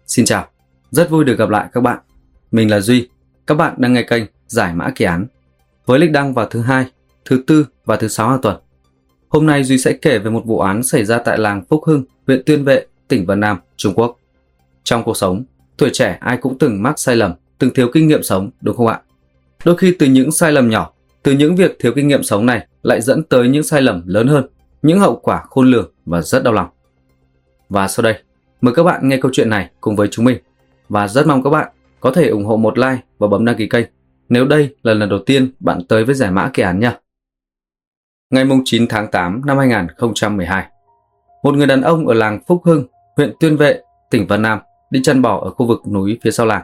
Xin chào, rất vui được gặp lại các bạn. Mình là Duy, các bạn đang nghe kênh Giải Mã Kỳ Án với lịch đăng vào thứ Hai, thứ Tư và thứ Sáu hàng tuần. Hôm nay Duy sẽ kể về một vụ án xảy ra tại làng Phúc Hưng, huyện Tuyên Vệ, tỉnh Vân Nam, Trung Quốc. Trong cuộc sống, tuổi trẻ ai cũng từng mắc sai lầm, từng thiếu kinh nghiệm sống, đúng không ạ? Đôi khi từ những sai lầm nhỏ, từ những việc thiếu kinh nghiệm sống này lại dẫn tới những sai lầm lớn hơn, những hậu quả khôn lường và rất đau lòng. Và sau đây, mời các bạn nghe câu chuyện này cùng với chúng mình. Và rất mong các bạn có thể ủng hộ một like và bấm đăng ký kênh nếu đây là lần đầu tiên bạn tới với Giải Mã Kỳ Án nha. Ngày 9 tháng 8 năm 2012, một người đàn ông ở làng Phúc Hưng, huyện Tuyên Vệ, tỉnh Vân Nam đi chăn bò ở khu vực núi phía sau làng.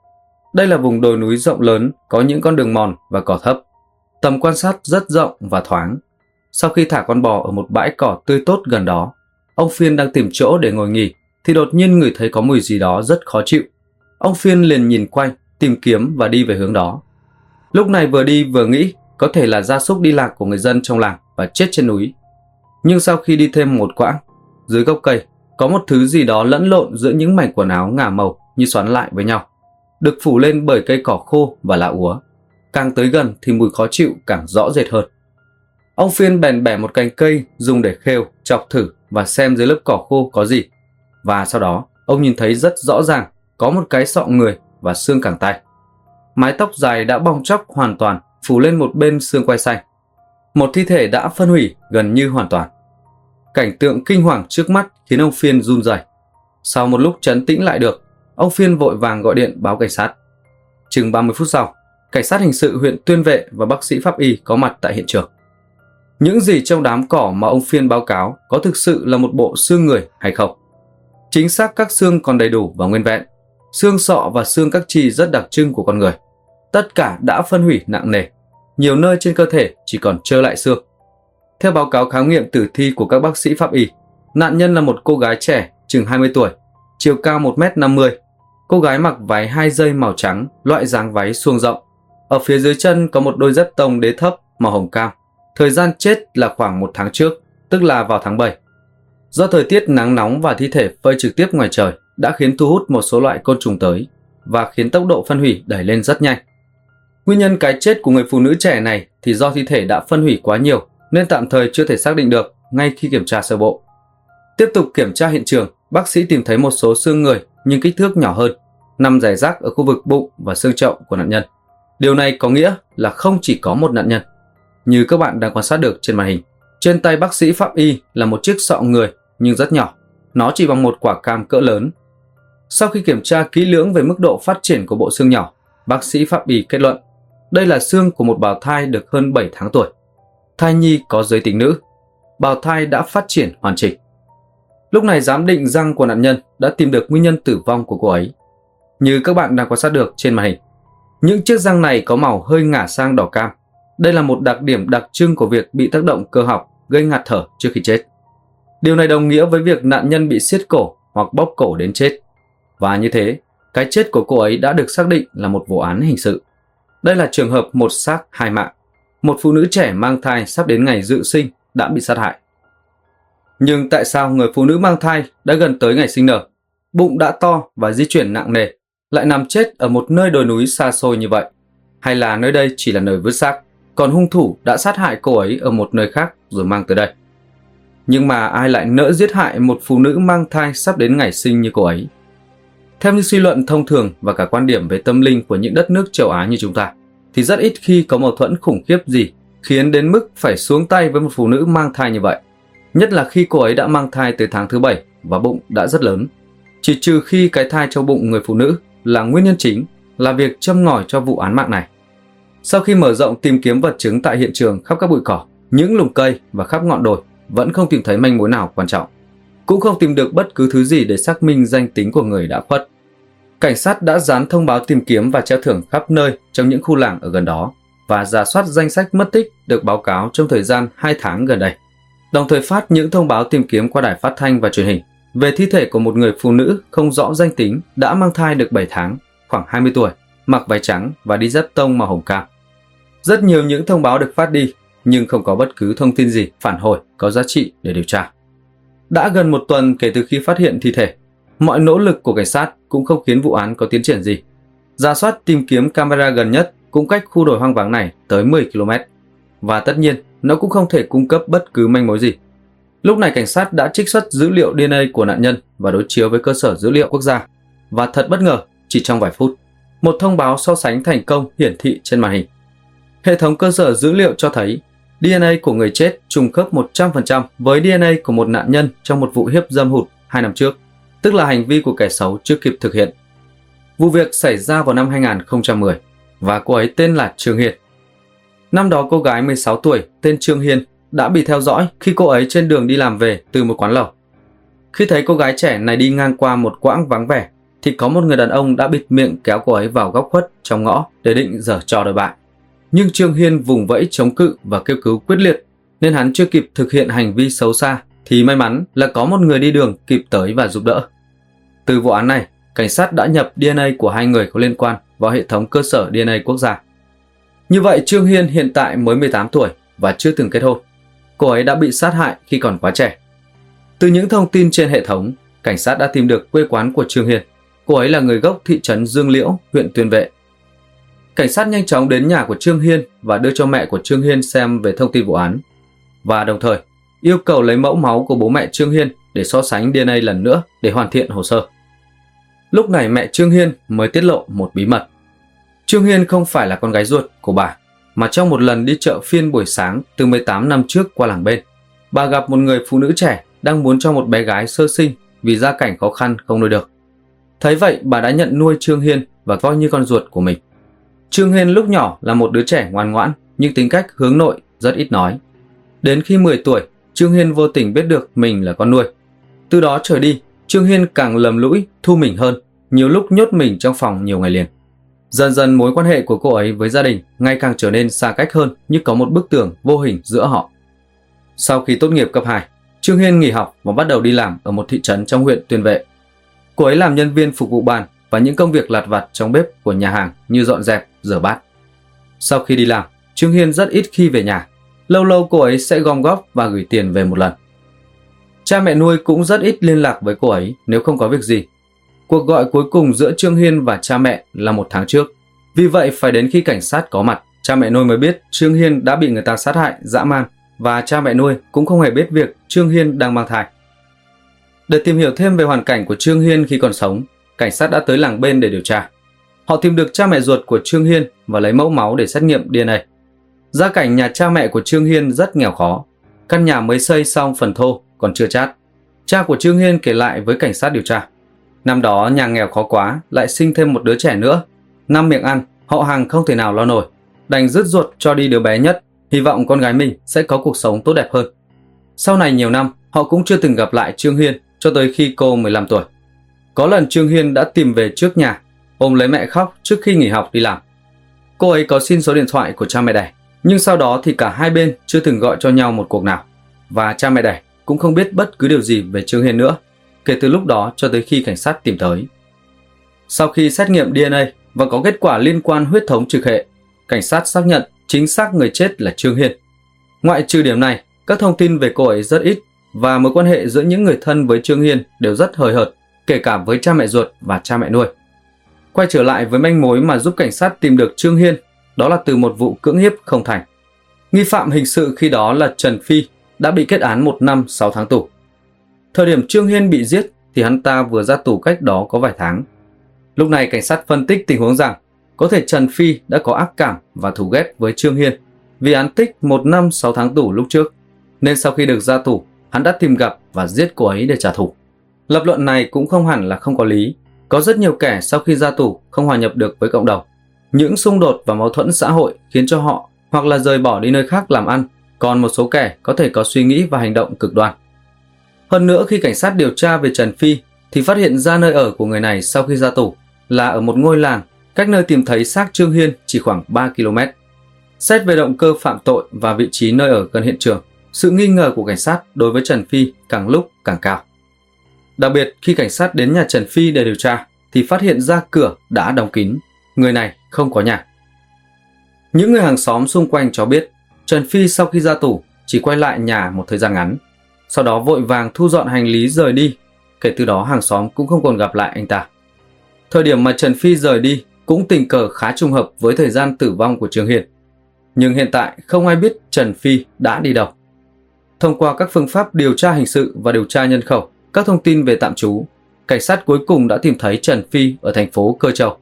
Đây là vùng đồi núi rộng lớn, có những con đường mòn và cỏ thấp. Tầm quan sát rất rộng và thoáng. Sau khi thả con bò ở một bãi cỏ tươi tốt gần đó, ông Phiên đang tìm chỗ để ngồi nghỉ thì đột nhiên ngửi thấy có mùi gì đó rất khó chịu. Ông Phiên liền nhìn quanh, tìm kiếm và đi về hướng đó. Lúc này vừa đi vừa nghĩ có thể là gia súc đi lạc của người dân trong làng và chết trên núi. Nhưng sau khi đi thêm một quãng, dưới gốc cây có một thứ gì đó lẫn lộn giữa những mảnh quần áo ngả màu như xoắn lại với nhau, được phủ lên bởi cây cỏ khô và lá úa. Càng tới gần thì mùi khó chịu càng rõ rệt hơn. Ông Phiên bèn bẻ một cành cây dùng để khêu, chọc thử và xem dưới lớp cỏ khô có gì. Và sau đó, ông nhìn thấy rất rõ ràng có một cái sọ người và xương cẳng tay. Mái tóc dài đã bong tróc hoàn toàn, phủ lên một bên xương quai xanh. Một thi thể đã phân hủy gần như hoàn toàn. Cảnh tượng kinh hoàng trước mắt khiến ông Phiên run rẩy. Sau một lúc trấn tĩnh lại được, ông Phiên vội vàng gọi điện báo cảnh sát. Chừng 30 phút sau, cảnh sát hình sự huyện Tuyên Vệ và bác sĩ pháp y có mặt tại hiện trường. Những gì trong đám cỏ mà ông Phiên báo cáo có thực sự là một bộ xương người hay không? Chính xác các xương còn đầy đủ và nguyên vẹn. Xương sọ và xương các chi rất đặc trưng của con người. Tất cả đã phân hủy nặng nề. Nhiều nơi trên cơ thể chỉ còn trơ lại xương. Theo báo cáo khám nghiệm tử thi của các bác sĩ pháp y, nạn nhân là một cô gái trẻ chừng 20 tuổi, chiều cao 1m50. Cô gái mặc váy 2 dây màu trắng, loại dáng váy suông rộng. Ở phía dưới chân có một đôi dép tông đế thấp màu hồng cam. Thời gian chết là khoảng 1 tháng trước, tức là vào tháng 7. Do thời tiết nắng nóng và thi thể phơi trực tiếp ngoài trời đã khiến thu hút một số loại côn trùng tới và khiến tốc độ phân hủy đẩy lên rất nhanh. Nguyên nhân cái chết của người phụ nữ trẻ này thì do thi thể đã phân hủy quá nhiều nên tạm thời chưa thể xác định được ngay khi kiểm tra sơ bộ. Tiếp tục kiểm tra hiện trường, bác sĩ tìm thấy một số xương người nhưng kích thước nhỏ hơn, nằm rải rác ở khu vực bụng và xương chậu của nạn nhân. Điều này có nghĩa là không chỉ có một nạn nhân. Như các bạn đang quan sát được trên màn hình, trên tay bác sĩ pháp y là một chiếc sọ người nhưng rất nhỏ, nó chỉ bằng một quả cam cỡ lớn. Sau khi kiểm tra kỹ lưỡng về mức độ phát triển của bộ xương nhỏ, bác sĩ pháp y kết luận đây là xương của một bào thai được hơn 7 tháng tuổi. Thai nhi có giới tính nữ, bào thai đã phát triển hoàn chỉnh. Lúc này giám định răng của nạn nhân đã tìm được nguyên nhân tử vong của cô ấy. Như các bạn đang quan sát được trên màn hình, những chiếc răng này có màu hơi ngả sang đỏ cam. Đây là một đặc điểm đặc trưng của việc bị tác động cơ học gây ngạt thở trước khi chết. Điều này đồng nghĩa với việc nạn nhân bị siết cổ hoặc bóp cổ đến chết. Và như thế, cái chết của cô ấy đã được xác định là một vụ án hình sự. Đây là trường hợp một xác hai mạng. Một phụ nữ trẻ mang thai sắp đến ngày dự sinh đã bị sát hại. Nhưng tại sao người phụ nữ mang thai đã gần tới ngày sinh nở, bụng đã to và di chuyển nặng nề, lại nằm chết ở một nơi đồi núi xa xôi như vậy? Hay là nơi đây chỉ là nơi vứt xác, còn hung thủ đã sát hại cô ấy ở một nơi khác rồi mang tới đây? Nhưng mà ai lại nỡ giết hại một phụ nữ mang thai sắp đến ngày sinh như cô ấy? Theo như suy luận thông thường và cả quan điểm về tâm linh của những đất nước châu Á như chúng ta, thì rất ít khi có mâu thuẫn khủng khiếp gì khiến đến mức phải xuống tay với một phụ nữ mang thai như vậy. Nhất là khi cô ấy đã mang thai tới tháng thứ 7 và bụng đã rất lớn. Chỉ trừ khi cái thai trong bụng người phụ nữ là nguyên nhân chính, là việc châm ngòi cho vụ án mạng này. Sau khi mở rộng tìm kiếm vật chứng tại hiện trường khắp các bụi cỏ, những lùm cây và khắp ngọn đồi, vẫn không tìm thấy manh mối nào quan trọng. Cũng không tìm được bất cứ thứ gì để xác minh danh tính của người đã khuất. Cảnh sát đã dán thông báo tìm kiếm và treo thưởng khắp nơi trong những khu làng ở gần đó và rà soát danh sách mất tích được báo cáo trong thời gian 2 tháng gần đây. Đồng thời phát những thông báo tìm kiếm qua đài phát thanh và truyền hình về thi thể của một người phụ nữ không rõ danh tính đã mang thai được 7 tháng, khoảng 20 tuổi, mặc váy trắng và đi dép tông màu hồng cam. Rất nhiều những thông báo được phát đi nhưng không có bất cứ thông tin gì phản hồi có giá trị để điều tra. Đã gần 1 tuần kể từ khi phát hiện thi thể, Mọi nỗ lực của cảnh sát cũng không khiến vụ án có tiến triển gì. Rà soát tìm kiếm camera gần nhất cũng cách khu đồi hoang vắng này tới 10 km. Và tất nhiên, nó cũng không thể cung cấp bất cứ manh mối gì. Lúc này cảnh sát đã trích xuất dữ liệu DNA của nạn nhân và đối chiếu với cơ sở dữ liệu quốc gia. Và thật bất ngờ, chỉ trong vài phút, một thông báo so sánh thành công hiển thị trên màn hình. Hệ thống cơ sở dữ liệu cho thấy DNA của người chết trùng khớp 100% với DNA của một nạn nhân trong một vụ hiếp dâm hụt 2 năm trước, tức là hành vi của kẻ xấu chưa kịp thực hiện. Vụ việc xảy ra vào năm 2010 và cô ấy tên là Trương Hiên. Năm đó cô gái 16 tuổi tên Trương Hiên đã bị theo dõi khi cô ấy trên đường đi làm về từ một quán lẩu. Khi thấy cô gái trẻ này đi ngang qua một quãng vắng vẻ thì có một người đàn ông đã bịt miệng kéo cô ấy vào góc khuất trong ngõ để định giở trò đồi bại. Nhưng Trương Hiên vùng vẫy chống cự và kêu cứu quyết liệt nên hắn chưa kịp thực hiện hành vi xấu xa thì may mắn là có một người đi đường kịp tới và giúp đỡ. Từ vụ án này, cảnh sát đã nhập DNA của hai người có liên quan vào hệ thống cơ sở DNA quốc gia. Như vậy Trương Hiên hiện tại mới 18 tuổi và chưa từng kết hôn. Cô ấy đã bị sát hại khi còn quá trẻ. Từ những thông tin trên hệ thống, cảnh sát đã tìm được quê quán của Trương Hiên. Cô ấy là người gốc thị trấn Dương Liễu, huyện Tuyên Vệ. Cảnh sát nhanh chóng đến nhà của Trương Hiên và đưa cho mẹ của Trương Hiên xem về thông tin vụ án. Và đồng thời, yêu cầu lấy mẫu máu của bố mẹ Trương Hiên để so sánh DNA lần nữa để hoàn thiện hồ sơ. Lúc này mẹ Trương Hiên mới tiết lộ một bí mật. Trương Hiên không phải là con gái ruột của bà, mà trong một lần đi chợ phiên buổi sáng từ 18 năm trước qua làng bên, bà gặp một người phụ nữ trẻ đang muốn cho một bé gái sơ sinh vì gia cảnh khó khăn không nuôi được. Thấy vậy, bà đã nhận nuôi Trương Hiên và coi như con ruột của mình. Trương Hiên lúc nhỏ là một đứa trẻ ngoan ngoãn nhưng tính cách hướng nội, rất ít nói. Đến khi 10 tuổi, Trương Hiên vô tình biết được mình là con nuôi. Từ đó trở đi, Trương Hiên càng lầm lũi, thu mình hơn, nhiều lúc nhốt mình trong phòng nhiều ngày liền. Dần dần mối quan hệ của cô ấy với gia đình ngày càng trở nên xa cách hơn, như có một bức tường vô hình giữa họ. Sau khi tốt nghiệp cấp 2, Trương Hiên nghỉ học và bắt đầu đi làm ở một thị trấn trong huyện Tuyên Vệ. Cô ấy làm nhân viên phục vụ bàn và những công việc lặt vặt trong bếp của nhà hàng như dọn dẹp, rửa bát. Sau khi đi làm, Trương Hiên rất ít khi về nhà. Lâu lâu cô ấy sẽ gom góp và gửi tiền về một lần. Cha mẹ nuôi cũng rất ít liên lạc với cô ấy nếu không có việc gì. Cuộc gọi cuối cùng giữa Trương Hiên và cha mẹ là 1 tháng trước. Vì vậy phải đến khi cảnh sát có mặt, cha mẹ nuôi mới biết Trương Hiên đã bị người ta sát hại, dã man, và cha mẹ nuôi cũng không hề biết việc Trương Hiên đang mang thai. Để tìm hiểu thêm về hoàn cảnh của Trương Hiên khi còn sống, cảnh sát đã tới làng bên để điều tra. Họ tìm được cha mẹ ruột của Trương Hiên và lấy mẫu máu để xét nghiệm DNA. Gia cảnh nhà cha mẹ của Trương Hiên rất nghèo khó. Căn nhà mới xây xong phần thô, còn chưa chát. Cha của Trương Hiên kể lại với cảnh sát điều tra. Năm đó nhà nghèo khó quá, lại sinh thêm một đứa trẻ nữa. 5 miệng ăn, họ hàng không thể nào lo nổi. Đành dứt ruột cho đi đứa bé nhất, hy vọng con gái mình sẽ có cuộc sống tốt đẹp hơn. Sau này nhiều năm, họ cũng chưa từng gặp lại Trương Hiên cho tới khi cô 15 tuổi. Có lần Trương Hiên đã tìm về trước nhà, ôm lấy mẹ khóc trước khi nghỉ học đi làm. Cô ấy có xin số điện thoại của cha mẹ đẻ, nhưng sau đó thì cả hai bên chưa từng gọi cho nhau một cuộc nào. Và cha mẹ đẻ cũng không biết bất cứ điều gì về Trương Hiên nữa, kể từ lúc đó cho tới khi cảnh sát tìm tới. Sau khi xét nghiệm DNA và có kết quả liên quan huyết thống trực hệ, cảnh sát xác nhận chính xác người chết là Trương Hiên. Ngoại trừ điểm này, các thông tin về cô ấy rất ít và mối quan hệ giữa những người thân với Trương Hiên đều rất hời hợt, kể cả với cha mẹ ruột và cha mẹ nuôi. Quay trở lại với manh mối mà giúp cảnh sát tìm được Trương Hiên, đó là từ một vụ cưỡng hiếp không thành. Nghi phạm hình sự khi đó là Trần Phi đã bị kết án 1 năm 6 tháng tù. Thời điểm Trương Hiên bị giết thì hắn ta vừa ra tù cách đó có vài tháng. Lúc này cảnh sát phân tích tình huống rằng có thể Trần Phi đã có ác cảm và thù ghét với Trương Hiên vì án tích 1 năm 6 tháng tù lúc trước, nên sau khi được ra tù, hắn đã tìm gặp và giết cô ấy để trả thù. Lập luận này cũng không hẳn là không có lý. Có rất nhiều kẻ sau khi ra tù không hòa nhập được với cộng đồng. Những xung đột và mâu thuẫn xã hội khiến cho họ hoặc là rời bỏ đi nơi khác làm ăn, còn một số kẻ có thể có suy nghĩ và hành động cực đoan. Hơn nữa, khi cảnh sát điều tra về Trần Phi thì phát hiện ra nơi ở của người này sau khi ra tù là ở một ngôi làng cách nơi tìm thấy xác Trương Hiên chỉ khoảng 3 km. Xét về động cơ phạm tội và vị trí nơi ở gần hiện trường, sự nghi ngờ của cảnh sát đối với Trần Phi càng lúc càng cao. Đặc biệt khi cảnh sát đến nhà Trần Phi để điều tra thì phát hiện ra cửa đã đóng kín, người này không có nhà. Những người hàng xóm xung quanh cho biết Trần Phi sau khi ra tù chỉ quay lại nhà một thời gian ngắn, sau đó vội vàng thu dọn hành lý rời đi, kể từ đó hàng xóm cũng không còn gặp lại anh ta. Thời điểm mà Trần Phi rời đi cũng tình cờ khá trùng hợp với thời gian tử vong của Trương Hiên. Nhưng hiện tại không ai biết Trần Phi đã đi đâu. Thông qua các phương pháp điều tra hình sự và điều tra nhân khẩu, các thông tin về tạm trú, cảnh sát cuối cùng đã tìm thấy Trần Phi ở thành phố Cơ Châu.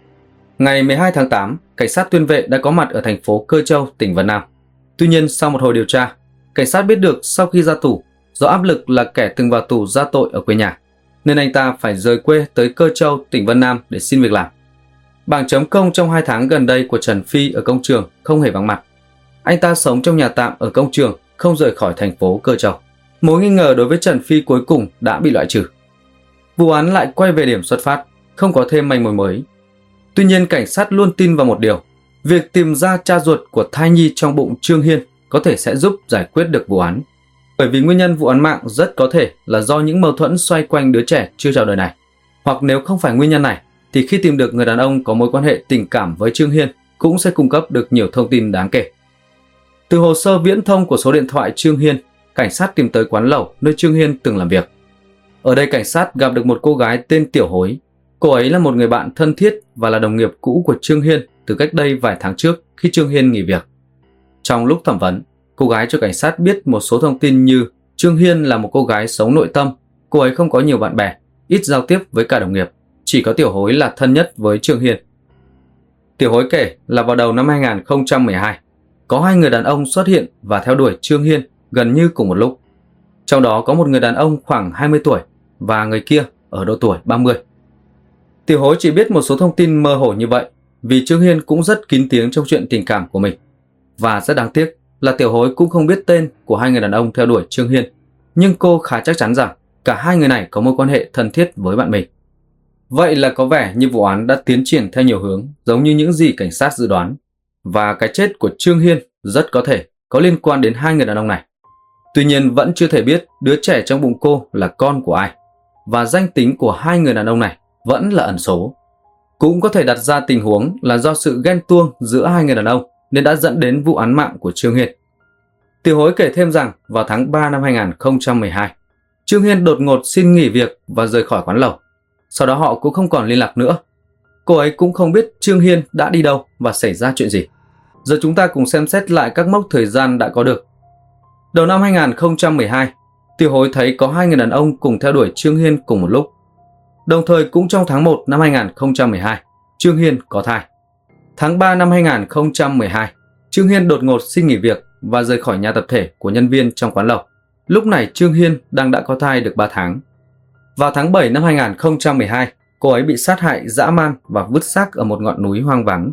Ngày 12 tháng 8, cảnh sát tuyên vệ đã có mặt ở thành phố Cơ Châu, tỉnh Vân Nam. Tuy nhiên, sau một hồi điều tra, cảnh sát biết được sau khi ra tù, do áp lực là kẻ từng vào tù ra tội ở quê nhà, nên anh ta phải rời quê tới Cơ Châu, tỉnh Vân Nam để xin việc làm. Bảng chấm công trong 2 tháng gần đây của Trần Phi ở công trường không hề vắng mặt. Anh ta sống trong nhà tạm ở công trường, không rời khỏi thành phố Cơ Châu. Mối nghi ngờ đối với Trần Phi cuối cùng đã bị loại trừ. Vụ án lại quay về điểm xuất phát, không có thêm manh mối mới. Tuy nhiên, cảnh sát luôn tin vào một điều: việc tìm ra cha ruột của thai nhi trong bụng Trương Hiên có thể sẽ giúp giải quyết được vụ án. Bởi vì nguyên nhân vụ án mạng rất có thể là do những mâu thuẫn xoay quanh đứa trẻ chưa chào đời này. Hoặc nếu không phải nguyên nhân này, thì khi tìm được người đàn ông có mối quan hệ tình cảm với Trương Hiên cũng sẽ cung cấp được nhiều thông tin đáng kể. Từ hồ sơ viễn thông của số điện thoại Trương Hiên, cảnh sát tìm tới quán lẩu nơi Trương Hiên từng làm việc. Ở đây cảnh sát gặp được một cô gái tên Tiểu Hối. Cô ấy là một người bạn thân thiết và là đồng nghiệp cũ của Trương Hiên từ cách đây vài tháng trước khi Trương Hiên nghỉ việc. Trong lúc thẩm vấn, cô gái cho cảnh sát biết một số thông tin như Trương Hiên là một cô gái sống nội tâm, cô ấy không có nhiều bạn bè, ít giao tiếp với cả đồng nghiệp, chỉ có Tiểu Hối là thân nhất với Trương Hiên. Tiểu Hối kể là vào đầu năm 2012, có 2 người đàn ông xuất hiện và theo đuổi Trương Hiên gần như cùng một lúc. Trong đó có một người đàn ông khoảng 20 tuổi và người kia ở độ tuổi 30. Tiểu Hối chỉ biết một số thông tin mơ hồ như vậy vì Trương Hiên cũng rất kín tiếng trong chuyện tình cảm của mình. Và rất đáng tiếc là Tiểu Hối cũng không biết tên của 2 người đàn ông theo đuổi Trương Hiên, nhưng cô khá chắc chắn rằng cả 2 người này có mối quan hệ thân thiết với bạn mình. Vậy là có vẻ như vụ án đã tiến triển theo nhiều hướng giống như những gì cảnh sát dự đoán, và cái chết của Trương Hiên rất có thể có liên quan đến 2 người đàn ông này. Tuy nhiên vẫn chưa thể biết đứa trẻ trong bụng cô là con của ai, và danh tính của 2 người đàn ông này vẫn là ẩn số. Cũng có thể đặt ra tình huống là do sự ghen tuông giữa 2 người đàn ông nên đã dẫn đến vụ án mạng của Trương Hiên. Tiểu Hối kể thêm rằng vào tháng 3 năm 2012, Trương Hiên đột ngột xin nghỉ việc và rời khỏi quán lẩu. Sau đó họ cũng không còn liên lạc nữa. Cô ấy cũng không biết Trương Hiên đã đi đâu và xảy ra chuyện gì. Giờ chúng ta cùng xem xét lại các mốc thời gian đã có được. Đầu năm 2012, Tiểu Hối thấy có 2 người đàn ông cùng theo đuổi Trương Hiên cùng một lúc. Đồng thời cũng trong tháng 1 năm 2012, Trương Hiên có thai. Tháng 3 năm 2012, Trương Hiên đột ngột xin nghỉ việc và rời khỏi nhà tập thể của nhân viên trong quán lẩu. Lúc này Trương Hiên đã có thai được 3 tháng. Vào tháng 7 năm 2012, cô ấy bị sát hại dã man và vứt xác ở một ngọn núi hoang vắng.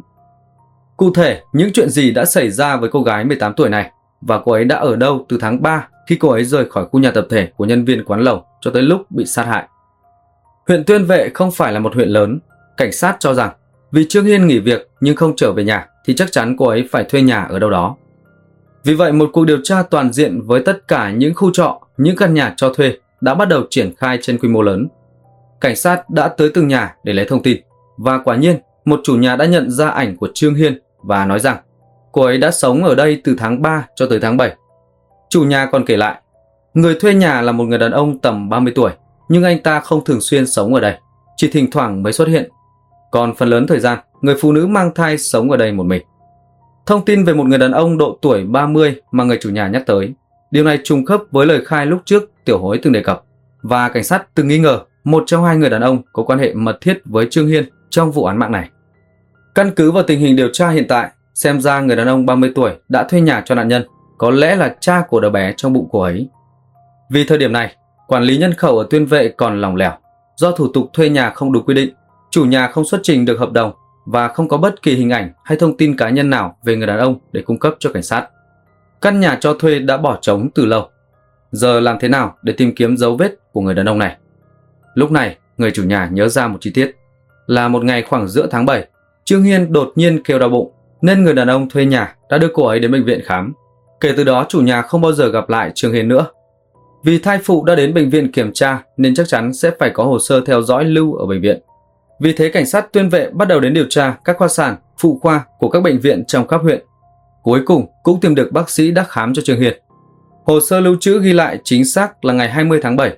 Cụ thể, những chuyện gì đã xảy ra với cô gái 18 tuổi này và cô ấy đã ở đâu từ tháng 3 khi cô ấy rời khỏi khu nhà tập thể của nhân viên quán lẩu cho tới lúc bị sát hại. Huyện Tuyên Vệ không phải là một huyện lớn. Cảnh sát cho rằng vì Trương Hiên nghỉ việc nhưng không trở về nhà thì chắc chắn cô ấy phải thuê nhà ở đâu đó. Vì vậy một cuộc điều tra toàn diện với tất cả những khu trọ, những căn nhà cho thuê đã bắt đầu triển khai trên quy mô lớn. Cảnh sát đã tới từng nhà để lấy thông tin, và quả nhiên một chủ nhà đã nhận ra ảnh của Trương Hiên và nói rằng cô ấy đã sống ở đây từ tháng 3 cho tới tháng 7. Chủ nhà còn kể lại, người thuê nhà là một người đàn ông tầm 30 tuổi, nhưng anh ta không thường xuyên sống ở đây, chỉ thỉnh thoảng mới xuất hiện. Còn phần lớn thời gian, người phụ nữ mang thai sống ở đây một mình. Thông tin về một người đàn ông độ tuổi 30 mà người chủ nhà nhắc tới, điều này trùng khớp với lời khai lúc trước Tiểu Hối từng đề cập, và cảnh sát từng nghi ngờ một trong 2 người đàn ông có quan hệ mật thiết với Trương Hiên trong vụ án mạng này. Căn cứ vào tình hình điều tra hiện tại, xem ra người đàn ông 30 tuổi đã thuê nhà cho nạn nhân có lẽ là cha của đứa bé trong bụng cô ấy. Vì thời điểm này, quản lý nhân khẩu ở Tuyên Vệ còn lỏng lẻo, do thủ tục thuê nhà không đúng quy định, chủ nhà không xuất trình được hợp đồng và không có bất kỳ hình ảnh hay thông tin cá nhân nào về người đàn ông để cung cấp cho cảnh sát. Căn nhà cho thuê đã bỏ trống từ lâu. Giờ làm thế nào để tìm kiếm dấu vết của người đàn ông này? Lúc này, người chủ nhà nhớ ra một chi tiết. Là một ngày khoảng giữa tháng 7, Trương Hiên đột nhiên kêu đau bụng, nên người đàn ông thuê nhà đã đưa cô ấy đến bệnh viện khám. Kể từ đó chủ nhà không bao giờ gặp lại Trương Hiên nữa. Vì thai phụ đã đến bệnh viện kiểm tra nên chắc chắn sẽ phải có hồ sơ theo dõi lưu ở bệnh viện. Vì thế cảnh sát Tuyên Vệ bắt đầu đến điều tra các khoa sản, phụ khoa của các bệnh viện trong khắp huyện. Cuối cùng cũng tìm được bác sĩ đã khám cho Trương Hiên. Hồ sơ lưu trữ ghi lại chính xác là ngày 20 tháng 7,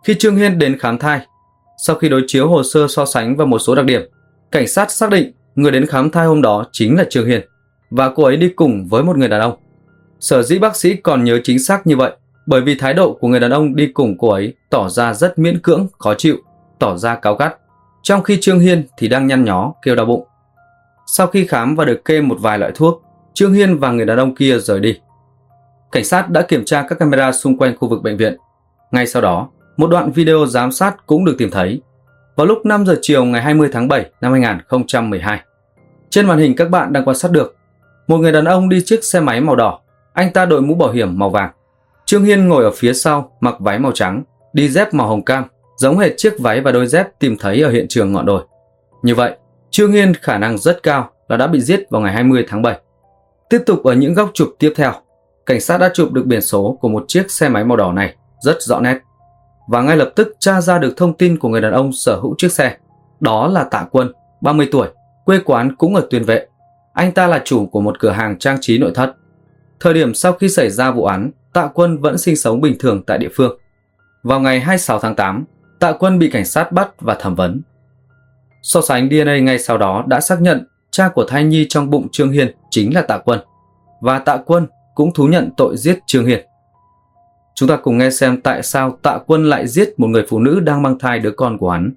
Khi Trương Hiên đến khám thai, sau khi đối chiếu hồ sơ so sánh và một số đặc điểm, cảnh sát xác định người đến khám thai hôm đó chính là Trương Hiên và cô ấy đi cùng với một người đàn ông. Sở dĩ bác sĩ còn nhớ chính xác như vậy bởi vì thái độ của người đàn ông đi cùng cô ấy tỏ ra rất miễn cưỡng, khó chịu, tỏ ra cáu gắt, trong khi Trương Hiên thì đang nhăn nhó kêu đau bụng. Sau khi khám và được kê một vài loại thuốc, Trương Hiên và người đàn ông kia rời đi. Cảnh sát đã kiểm tra các camera xung quanh khu vực bệnh viện. Ngay sau đó, một đoạn video giám sát cũng được tìm thấy. Vào lúc 5 giờ chiều ngày 20 tháng 7 năm 2012, trên màn hình các bạn đang quan sát được một người đàn ông đi chiếc xe máy màu đỏ. Anh ta đội mũ bảo hiểm màu vàng. Trương Hiên ngồi ở phía sau mặc váy màu trắng, đi dép màu hồng cam, giống hệt chiếc váy và đôi dép tìm thấy ở hiện trường ngọn đồi. Như vậy, Trương Hiên khả năng rất cao là đã bị giết vào ngày 20 tháng 7. Tiếp tục ở những góc chụp tiếp theo, cảnh sát đã chụp được biển số của một chiếc xe máy màu đỏ này rất rõ nét. Và ngay lập tức tra ra được thông tin của người đàn ông sở hữu chiếc xe. Đó là Tạ Quân, 30 tuổi, quê quán cũng ở Tuyên Vệ. Anh ta là chủ của một cửa hàng trang trí nội thất. Thời điểm sau khi xảy ra vụ án, Tạ Quân vẫn sinh sống bình thường tại địa phương. Vào ngày 26 tháng 8, Tạ Quân bị cảnh sát bắt và thẩm vấn. So sánh DNA ngay sau đó đã xác nhận cha của thai nhi trong bụng Trương Hiên chính là Tạ Quân. Và Tạ Quân cũng thú nhận tội giết Trương Hiên. Chúng ta cùng nghe xem tại sao Tạ Quân lại giết một người phụ nữ đang mang thai đứa con của hắn.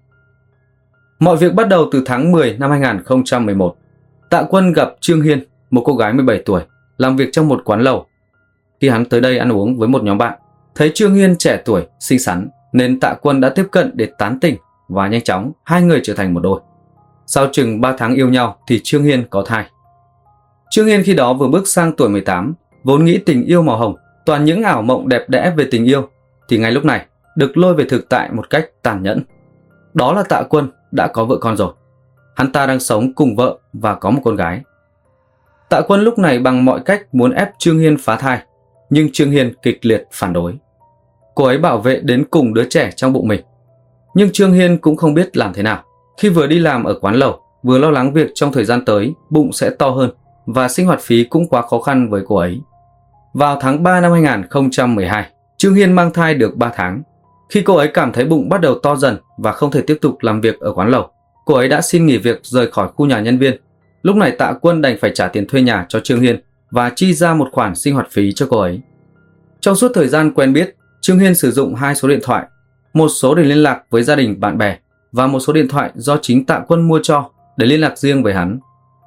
Mọi việc bắt đầu từ tháng 10 năm 2011. Tạ Quân gặp Trương Hiên, một cô gái 17 tuổi, làm việc trong một quán lẩu. Khi hắn tới đây ăn uống với một nhóm bạn, thấy Trương Hiên trẻ tuổi, xinh xắn nên Tạ Quân đã tiếp cận để tán tỉnh và nhanh chóng hai người trở thành một đôi. Sau chừng 3 tháng yêu nhau thì Trương Hiên có thai. Trương Hiên khi đó vừa bước sang tuổi 18, vốn nghĩ tình yêu màu hồng, toàn những ảo mộng đẹp đẽ về tình yêu, thì ngay lúc này được lôi về thực tại một cách tàn nhẫn. Đó là Tạ Quân đã có vợ con rồi. Hắn ta đang sống cùng vợ và có một con gái. Tạ Quân lúc này bằng mọi cách muốn ép Trương Hiên phá thai, nhưng Trương Hiên kịch liệt phản đối. Cô ấy bảo vệ đến cùng đứa trẻ trong bụng mình. Nhưng Trương Hiên cũng không biết làm thế nào. Khi vừa đi làm ở quán lẩu, vừa lo lắng việc trong thời gian tới bụng sẽ to hơn và sinh hoạt phí cũng quá khó khăn với cô ấy. Vào tháng 3 năm 2012, Trương Hiên mang thai được 3 tháng. Khi cô ấy cảm thấy bụng bắt đầu to dần và không thể tiếp tục làm việc ở quán lẩu, cô ấy đã xin nghỉ việc rời khỏi khu nhà nhân viên. Lúc này Tạ Quân đành phải trả tiền thuê nhà cho Trương Hiên và chi ra một khoản sinh hoạt phí cho cô ấy. Trong suốt thời gian quen biết, Trương Hiên sử dụng 2 số điện thoại, một số để liên lạc với gia đình bạn bè và một số điện thoại do chính Tạ Quân mua cho để liên lạc riêng với hắn.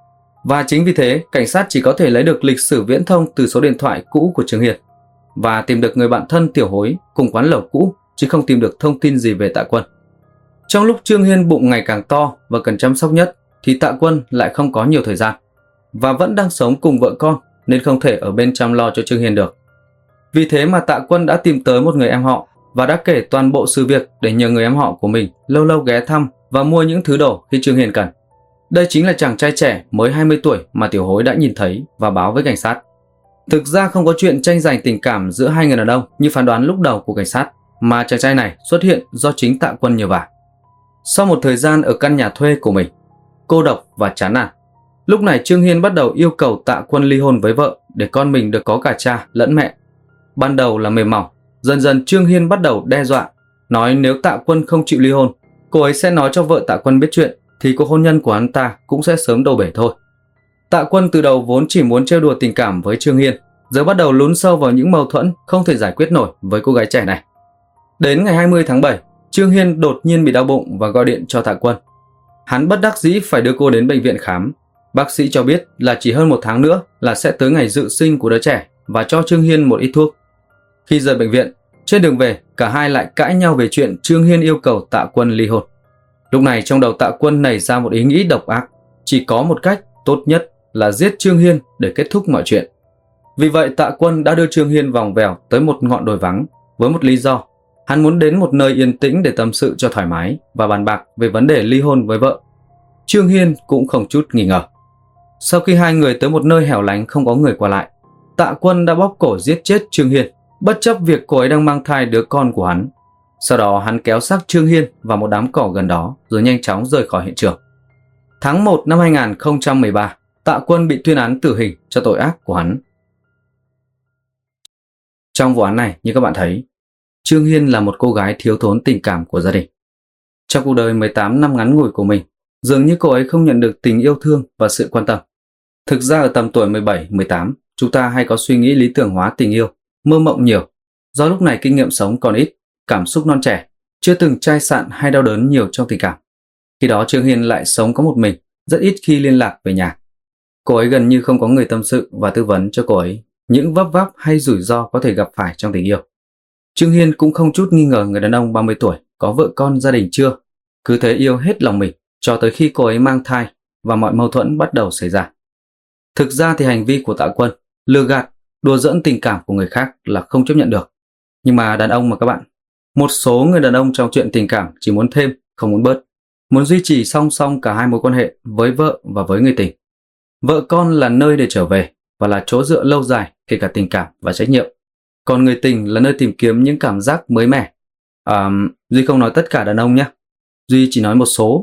Và chính vì thế, cảnh sát chỉ có thể lấy được lịch sử viễn thông từ số điện thoại cũ của Trương Hiên và tìm được người bạn thân Tiểu Hối cùng quán lẩu cũ, chứ không tìm được thông tin gì về Tạ Quân. Trong lúc Trương Hiên bụng ngày càng to và cần chăm sóc nhất, thì Tạ Quân lại không có nhiều thời gian và vẫn đang sống cùng vợ con nên không thể ở bên chăm lo cho Trương Hiên được. Vì thế mà Tạ Quân đã tìm tới một người em họ và đã kể toàn bộ sự việc để nhờ người em họ của mình lâu lâu ghé thăm và mua những thứ đồ khi Trương Hiên cần. Đây chính là chàng trai trẻ mới 20 tuổi mà Tiểu Hối đã nhìn thấy và báo với cảnh sát. Thực ra không có chuyện tranh giành tình cảm giữa hai người đàn ông như phán đoán lúc đầu của cảnh sát, mà chàng trai này xuất hiện do chính Tạ Quân nhờ vả. Sau một thời gian ở căn nhà thuê của mình, cô độc và chán nản, lúc này Trương Hiên bắt đầu yêu cầu Tạ Quân ly hôn với vợ để con mình được có cả cha lẫn mẹ. Ban đầu là mềm mỏng, dần dần Trương Hiên bắt đầu đe dọa, nói nếu Tạ Quân không chịu ly hôn, cô ấy sẽ nói cho vợ Tạ Quân biết chuyện thì cuộc hôn nhân của hắn ta cũng sẽ sớm đổ bể thôi. Tạ Quân từ đầu vốn chỉ muốn trêu đùa tình cảm với Trương Hiên, giờ bắt đầu lún sâu vào những mâu thuẫn không thể giải quyết nổi với cô gái trẻ này. Đến ngày 20 tháng 7, Trương Hiên đột nhiên bị đau bụng và gọi điện cho Tạ Quân. Hắn bất đắc dĩ phải đưa cô đến bệnh viện khám. Bác sĩ cho biết là chỉ hơn 1 tháng nữa là sẽ tới ngày dự sinh của đứa trẻ và cho Trương Hiên một ít thuốc. Khi rời bệnh viện, trên đường về, cả hai lại cãi nhau về chuyện Trương Hiên yêu cầu Tạ Quân ly hôn. Lúc này trong đầu Tạ Quân nảy ra một ý nghĩ độc ác, chỉ có một cách tốt nhất là giết Trương Hiên để kết thúc mọi chuyện. Vì vậy Tạ Quân đã đưa Trương Hiên vòng vèo tới một ngọn đồi vắng với một lý do. Hắn muốn đến một nơi yên tĩnh để tâm sự cho thoải mái và bàn bạc về vấn đề ly hôn với vợ. Trương Hiên cũng không chút nghi ngờ. Sau khi hai người tới một nơi hẻo lánh không có người qua lại, Tạ Quân đã bóp cổ giết chết Trương Hiên, bất chấp việc cô ấy đang mang thai đứa con của hắn. Sau đó hắn kéo xác Trương Hiên vào một đám cỏ gần đó rồi nhanh chóng rời khỏi hiện trường. Tháng 1 năm 2013, Tạ Quân bị tuyên án tử hình cho tội ác của hắn. Trong vụ án này, như các bạn thấy, Trương Hiên là một cô gái thiếu thốn tình cảm của gia đình. Trong cuộc đời 18 năm ngắn ngủi của mình, dường như cô ấy không nhận được tình yêu thương và sự quan tâm. Thực ra ở tầm tuổi 17, 18, chúng ta hay có suy nghĩ lý tưởng hóa tình yêu, mơ mộng nhiều. Do lúc này kinh nghiệm sống còn ít, cảm xúc non trẻ, chưa từng chai sạn hay đau đớn nhiều trong tình cảm. Khi đó Trương Hiên lại sống có một mình, rất ít khi liên lạc về nhà. Cô ấy gần như không có người tâm sự và tư vấn cho cô ấy những vấp váp hay rủi ro có thể gặp phải trong tình yêu. Trương Hiên cũng không chút nghi ngờ người đàn ông 30 tuổi, có vợ con gia đình chưa. Cứ thế yêu hết lòng mình, cho tới khi cô ấy mang thai và mọi mâu thuẫn bắt đầu xảy ra. Thực ra thì hành vi của Tạ Quân, lừa gạt, đùa giỡn tình cảm của người khác là không chấp nhận được. Nhưng mà đàn ông mà các bạn, một số người đàn ông trong chuyện tình cảm chỉ muốn thêm, không muốn bớt. Muốn duy trì song song cả hai mối quan hệ với vợ và với người tình. Vợ con là nơi để trở về và là chỗ dựa lâu dài kể cả tình cảm và trách nhiệm. Còn người tình là nơi tìm kiếm những cảm giác mới mẻ. Duy không nói tất cả đàn ông nhé. Duy chỉ nói một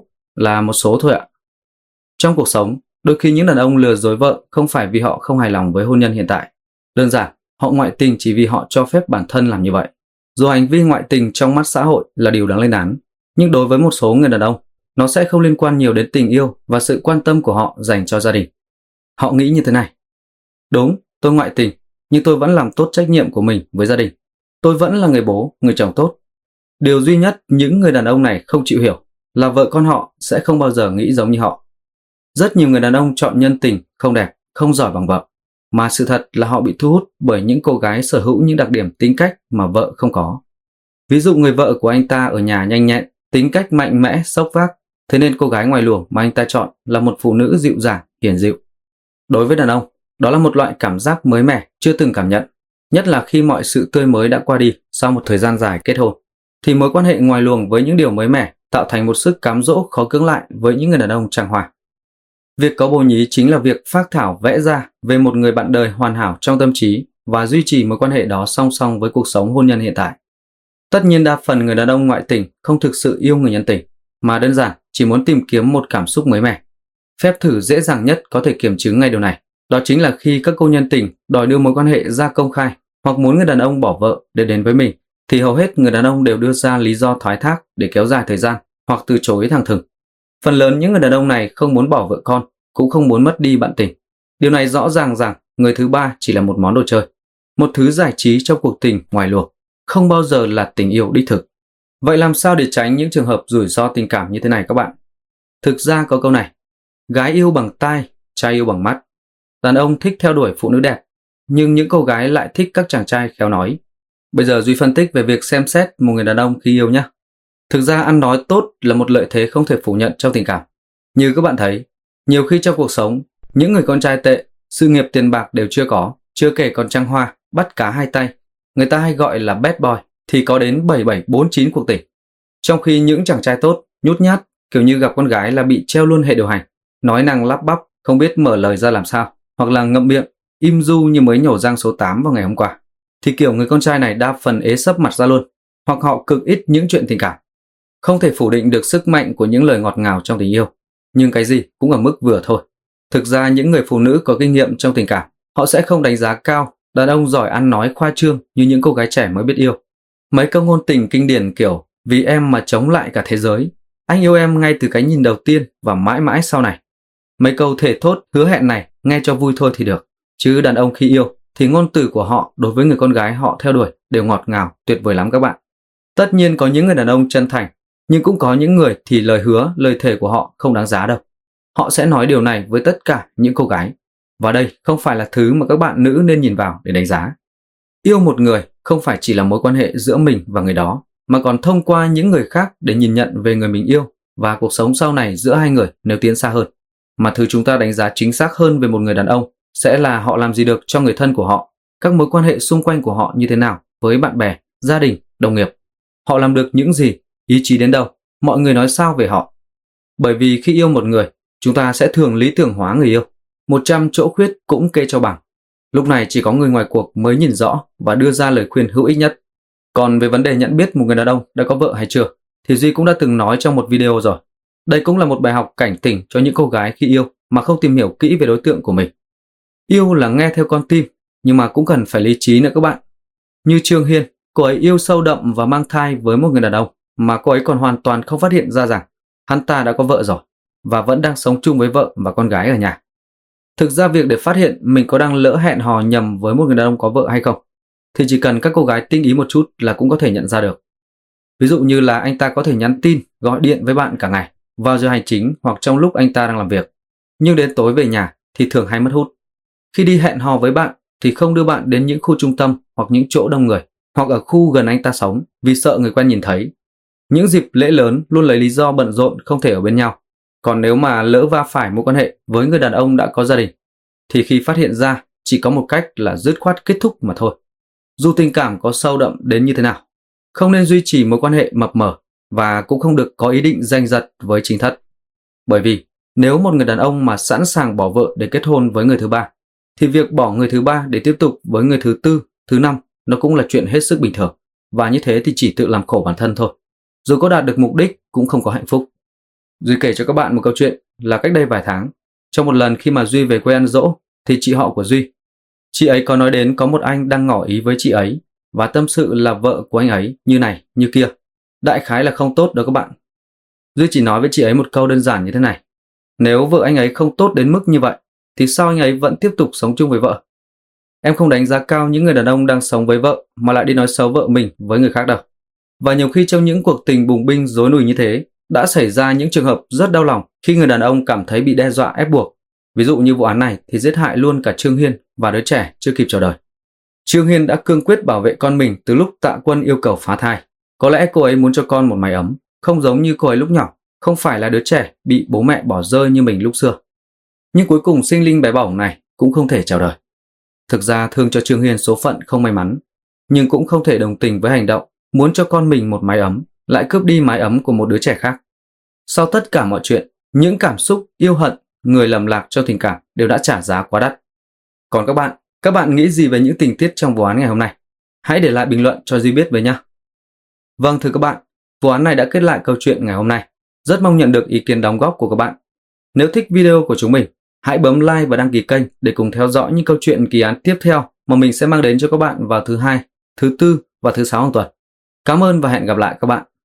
số thôi ạ. Trong cuộc sống, đôi khi những đàn ông lừa dối vợ không phải vì họ không hài lòng với hôn nhân hiện tại. Đơn giản, họ ngoại tình chỉ vì họ cho phép bản thân làm như vậy. Dù hành vi ngoại tình trong mắt xã hội là điều đáng lên án, nhưng đối với một số người đàn ông, nó sẽ không liên quan nhiều đến tình yêu và sự quan tâm của họ dành cho gia đình. Họ nghĩ như thế này: đúng, tôi ngoại tình, nhưng tôi vẫn làm tốt trách nhiệm của mình với gia đình. Tôi vẫn là người bố, người chồng tốt. Điều duy nhất những người đàn ông này không chịu hiểu là vợ con họ sẽ không bao giờ nghĩ giống như họ. Rất nhiều người đàn ông chọn nhân tình không đẹp, không giỏi bằng vợ, mà sự thật là họ bị thu hút bởi những cô gái sở hữu những đặc điểm tính cách mà vợ không có. Ví dụ người vợ của anh ta ở nhà nhanh nhẹn, tính cách mạnh mẽ, xốc vác, thế nên cô gái ngoài luồng mà anh ta chọn là một phụ nữ dịu dàng, hiền dịu. Đối với đàn ông, đó là một loại cảm giác mới mẻ, chưa từng cảm nhận, nhất là khi mọi sự tươi mới đã qua đi sau một thời gian dài kết hôn. Thì mối quan hệ ngoài luồng với những điều mới mẻ tạo thành một sức cám dỗ khó cưỡng lại với những người đàn ông tràng hoa. Việc có bồ nhí chính là việc phác thảo vẽ ra về một người bạn đời hoàn hảo trong tâm trí và duy trì mối quan hệ đó song song với cuộc sống hôn nhân hiện tại. Tất nhiên đa phần người đàn ông ngoại tình không thực sự yêu người nhân tình, mà đơn giản chỉ muốn tìm kiếm một cảm xúc mới mẻ. Phép thử dễ dàng nhất có thể kiểm chứng ngay điều này, đó chính là khi các cô nhân tình đòi đưa mối quan hệ ra công khai hoặc muốn người đàn ông bỏ vợ để đến với mình, thì hầu hết người đàn ông đều đưa ra lý do thoái thác để kéo dài thời gian hoặc từ chối thẳng thừng. Phần lớn những người đàn ông này không muốn bỏ vợ con, cũng không muốn mất đi bạn tình. Điều này rõ ràng rằng người thứ ba chỉ là một món đồ chơi, một thứ giải trí trong cuộc tình ngoài luồng, không bao giờ là tình yêu đích thực. Vậy làm sao để tránh những trường hợp rủi ro tình cảm như thế này các bạn? Thực ra có câu này: gái yêu bằng tai, trai yêu bằng mắt. Đàn ông thích theo đuổi phụ nữ đẹp, nhưng những cô gái lại thích các chàng trai khéo nói. Bây giờ Duy phân tích về việc xem xét một người đàn ông khi yêu nhé. Thực ra ăn nói tốt là một lợi thế không thể phủ nhận trong tình cảm. Như các bạn thấy, nhiều khi trong cuộc sống, những người con trai tệ, sự nghiệp tiền bạc đều chưa có, chưa kể còn trăng hoa, bắt cá hai tay, người ta hay gọi là bad boy, thì có đến 7749 cuộc tình. Trong khi những chàng trai tốt, nhút nhát, kiểu như gặp con gái là bị treo luôn hệ điều hành, nói năng lắp bắp, không biết mở lời ra làm sao, hoặc là ngậm miệng, im du như mới nhổ răng số 8 vào ngày hôm qua, thì kiểu người con trai này đa phần ế sấp mặt ra luôn, hoặc họ cực ít những chuyện tình cảm. Không thể phủ định được sức mạnh của những lời ngọt ngào trong tình yêu, nhưng cái gì cũng ở mức vừa thôi. Thực ra những người phụ nữ có kinh nghiệm trong tình cảm, họ sẽ không đánh giá cao đàn ông giỏi ăn nói khoa trương như những cô gái trẻ mới biết yêu. Mấy câu ngôn tình kinh điển kiểu vì em mà chống lại cả thế giới, anh yêu em ngay từ cái nhìn đầu tiên và mãi mãi sau này. Mấy câu thể thốt hứa hẹn này nghe cho vui thôi thì được, chứ đàn ông khi yêu thì ngôn từ của họ đối với người con gái họ theo đuổi đều ngọt ngào, tuyệt vời lắm các bạn. Tất nhiên có những người đàn ông chân thành, nhưng cũng có những người thì lời hứa, lời thề của họ không đáng giá đâu. Họ sẽ nói điều này với tất cả những cô gái. Và đây không phải là thứ mà các bạn nữ nên nhìn vào để đánh giá. Yêu một người không phải chỉ là mối quan hệ giữa mình và người đó, mà còn thông qua những người khác để nhìn nhận về người mình yêu và cuộc sống sau này giữa hai người nếu tiến xa hơn. Mà thứ chúng ta đánh giá chính xác hơn về một người đàn ông sẽ là họ làm gì được cho người thân của họ, các mối quan hệ xung quanh của họ như thế nào với bạn bè, gia đình, đồng nghiệp. Họ làm được những gì, ý chí đến đâu, mọi người nói sao về họ. Bởi vì khi yêu một người, chúng ta sẽ thường lý tưởng hóa người yêu. 100 chỗ khuyết cũng kê cho bằng. Lúc này chỉ có người ngoài cuộc mới nhìn rõ và đưa ra lời khuyên hữu ích nhất. Còn về vấn đề nhận biết một người đàn ông đã có vợ hay chưa, thì Duy cũng đã từng nói trong một video rồi. Đây cũng là một bài học cảnh tỉnh cho những cô gái khi yêu mà không tìm hiểu kỹ về đối tượng của mình. Yêu là nghe theo con tim, nhưng mà cũng cần phải lý trí nữa các bạn. Như Trương Hiên, cô ấy yêu sâu đậm và mang thai với một người đàn ông mà cô ấy còn hoàn toàn không phát hiện ra rằng hắn ta đã có vợ rồi và vẫn đang sống chung với vợ và con gái ở nhà. Thực ra việc để phát hiện mình có đang lỡ hẹn hò nhầm với một người đàn ông có vợ hay không thì chỉ cần các cô gái tinh ý một chút là cũng có thể nhận ra được. Ví dụ như là anh ta có thể nhắn tin, gọi điện với bạn cả ngày, vào giờ hành chính hoặc trong lúc anh ta đang làm việc. Nhưng đến tối về nhà thì thường hay mất hút. Khi đi hẹn hò với bạn thì không đưa bạn đến những khu trung tâm hoặc những chỗ đông người, hoặc ở khu gần anh ta sống vì sợ người quen nhìn thấy. Những dịp lễ lớn luôn lấy lý do bận rộn không thể ở bên nhau. Còn nếu mà lỡ va phải mối quan hệ với người đàn ông đã có gia đình, thì khi phát hiện ra chỉ có một cách là dứt khoát kết thúc mà thôi. Dù tình cảm có sâu đậm đến như thế nào, không nên duy trì mối quan hệ mập mờ và cũng không được có ý định giành giật với chính thất. Bởi vì nếu một người đàn ông mà sẵn sàng bỏ vợ để kết hôn với người thứ ba, thì việc bỏ người thứ ba để tiếp tục với người thứ tư, thứ năm nó cũng là chuyện hết sức bình thường. Và như thế thì chỉ tự làm khổ bản thân thôi. Dù có đạt được mục đích cũng không có hạnh phúc. Duy kể cho các bạn một câu chuyện là cách đây vài tháng. Trong một lần khi mà Duy về quê ăn giỗ thì chị họ của Duy, chị ấy có nói đến có một anh đang ngỏ ý với chị ấy và tâm sự là vợ của anh ấy như này, như kia. Đại khái là không tốt đó các bạn. Duy chỉ nói với chị ấy một câu đơn giản như thế này: nếu vợ anh ấy không tốt đến mức như vậy thì sao anh ấy vẫn tiếp tục sống chung với vợ? Em không đánh giá cao những người đàn ông đang sống với vợ mà lại đi nói xấu vợ mình với người khác đâu. Và nhiều khi trong những cuộc tình bùng binh rối nùi như thế, đã xảy ra những trường hợp rất đau lòng khi người đàn ông cảm thấy bị đe dọa ép buộc. Ví dụ như vụ án này thì giết hại luôn cả Trương Hiên và đứa trẻ chưa kịp chào đời. Trương Hiên đã cương quyết bảo vệ con mình từ lúc Tạ Quân yêu cầu phá thai. Có lẽ cô ấy muốn cho con một mái ấm, không giống như cô ấy lúc nhỏ, không phải là đứa trẻ bị bố mẹ bỏ rơi như mình lúc xưa. Nhưng cuối cùng sinh linh bé bỏng này cũng không thể chào đời. Thực ra thương cho Trương Hiên số phận không may mắn, nhưng cũng không thể đồng tình với hành động muốn cho con mình một mái ấm, lại cướp đi mái ấm của một đứa trẻ khác. Sau tất cả mọi chuyện, những cảm xúc yêu hận, người lầm lạc cho tình cảm đều đã trả giá quá đắt. Còn các bạn nghĩ gì về những tình tiết trong vụ án ngày hôm nay? Hãy để lại bình luận cho Duy biết với nhé. Vâng thưa các bạn, vụ án này đã kết lại câu chuyện ngày hôm nay. Rất mong nhận được ý kiến đóng góp của các bạn. Nếu thích video của chúng mình, hãy bấm like và đăng ký kênh để cùng theo dõi những câu chuyện kỳ án tiếp theo mà mình sẽ mang đến cho các bạn vào thứ Hai, thứ Tư và thứ Sáu hàng tuần. Cảm ơn và hẹn gặp lại các bạn.